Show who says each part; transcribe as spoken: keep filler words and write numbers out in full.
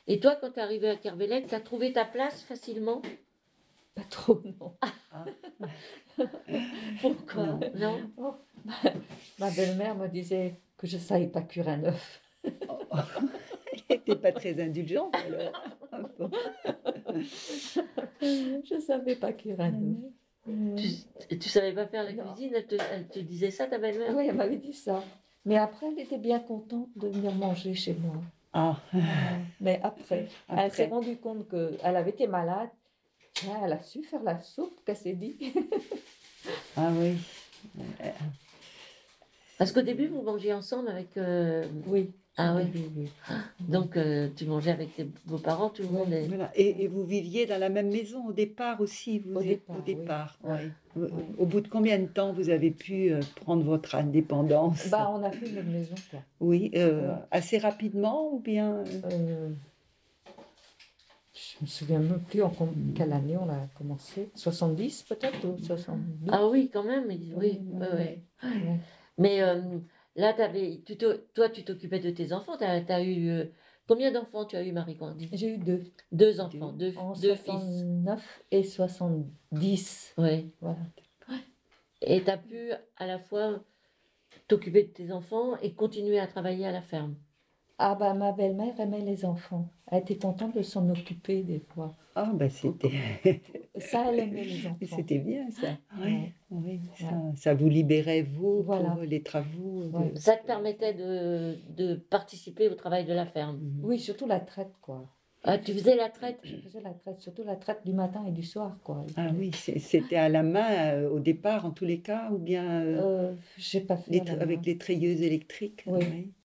Speaker 1: Et toi, quand tu es arrivée à Kervellec, tu as trouvé ta place facilement?
Speaker 2: Pas trop, non.
Speaker 3: Ah.
Speaker 1: Pourquoi?
Speaker 3: Non.
Speaker 1: Non?
Speaker 2: Oh, ma, ma belle-mère me disait que je ne savais pas cuire un œuf.
Speaker 3: Oh, oh. Elle n'était pas très indulgente alors. Ah bon.
Speaker 2: Je ne savais pas cuire un œuf.
Speaker 1: Tu,
Speaker 2: Ouais.
Speaker 1: et tu savais pas faire la
Speaker 2: Non.
Speaker 1: cuisine? Elle te, elle te disait ça, ta belle-mère?
Speaker 2: Oui, elle m'avait dit ça. Mais après, elle était bien contente de venir manger chez moi.
Speaker 3: Ah.
Speaker 2: Ouais. Mais après, elle
Speaker 3: Après.
Speaker 2: s'est rendue compte qu'elle avait été malade. Tiens, elle a su faire la soupe, qu'elle s'est dit.
Speaker 3: Ah oui.
Speaker 1: Parce qu'au début, vous mangiez ensemble avec... euh,
Speaker 2: Oui.
Speaker 1: Ah oui.
Speaker 2: oui, oui.
Speaker 1: Donc, euh, tu mangeais avec tes, vos parents, tout le monde est...
Speaker 3: Voilà. Et, et vous viviez dans la même maison au départ aussi vous
Speaker 2: Au
Speaker 3: êtes-
Speaker 2: départ,
Speaker 3: au départ,
Speaker 2: oui.
Speaker 3: oui.
Speaker 2: Ouais.
Speaker 3: Au bout de combien de temps vous avez pu euh, prendre votre indépendance?
Speaker 2: Bah, on a fait notre maison, quoi.
Speaker 3: Oui, euh,
Speaker 2: Ouais.
Speaker 3: assez rapidement ou bien euh,
Speaker 2: Euh, je me souviens même plus en com- quelle année on a commencé. soixante-dix peut-être ou soixante-douze.
Speaker 1: Ah oui, quand même, oui, oui,
Speaker 2: Ouais,
Speaker 1: oui.
Speaker 2: ouais. Ouais.
Speaker 1: Mais euh, là, t'avais, tu te- toi, tu t'occupais de tes enfants. Tu as eu... euh, combien d'enfants tu as eu, Marie-Candide?
Speaker 2: J'ai eu deux,
Speaker 1: Deux enfants, deux,
Speaker 2: en
Speaker 1: deux fils.
Speaker 2: soixante-neuf et soixante-dix.
Speaker 1: Oui.
Speaker 2: Voilà.
Speaker 1: Et tu as pu à la fois t'occuper de tes enfants et continuer à travailler à la ferme.
Speaker 2: Ah bah ma belle-mère aimait les enfants. Elle était contente de s'en occuper des fois.
Speaker 3: ah ben c'était
Speaker 2: Ça, elle aimait les enfants.
Speaker 3: c'était bien ça. Oui,
Speaker 2: Ouais.
Speaker 3: oui, ça,
Speaker 2: Ouais.
Speaker 3: ça vous libérait vous
Speaker 2: Voilà.
Speaker 3: pour les travaux. de-
Speaker 2: Ouais.
Speaker 1: Ça te permettait de, de participer au travail de la ferme.
Speaker 3: Mhm.
Speaker 2: Oui, surtout la traite, quoi.
Speaker 1: Ah, tu faisais la traite?
Speaker 2: Je faisais la traite, surtout la traite du matin et du soir, quoi.
Speaker 3: Ah oui, c'est- c'était à la main euh, au départ en tous les cas ou bien euh,
Speaker 2: Euh, j'ai pas fait
Speaker 3: les
Speaker 2: à la
Speaker 3: tra- avec
Speaker 2: main.
Speaker 3: les treilleuses électriques.
Speaker 2: Oui.
Speaker 3: oui.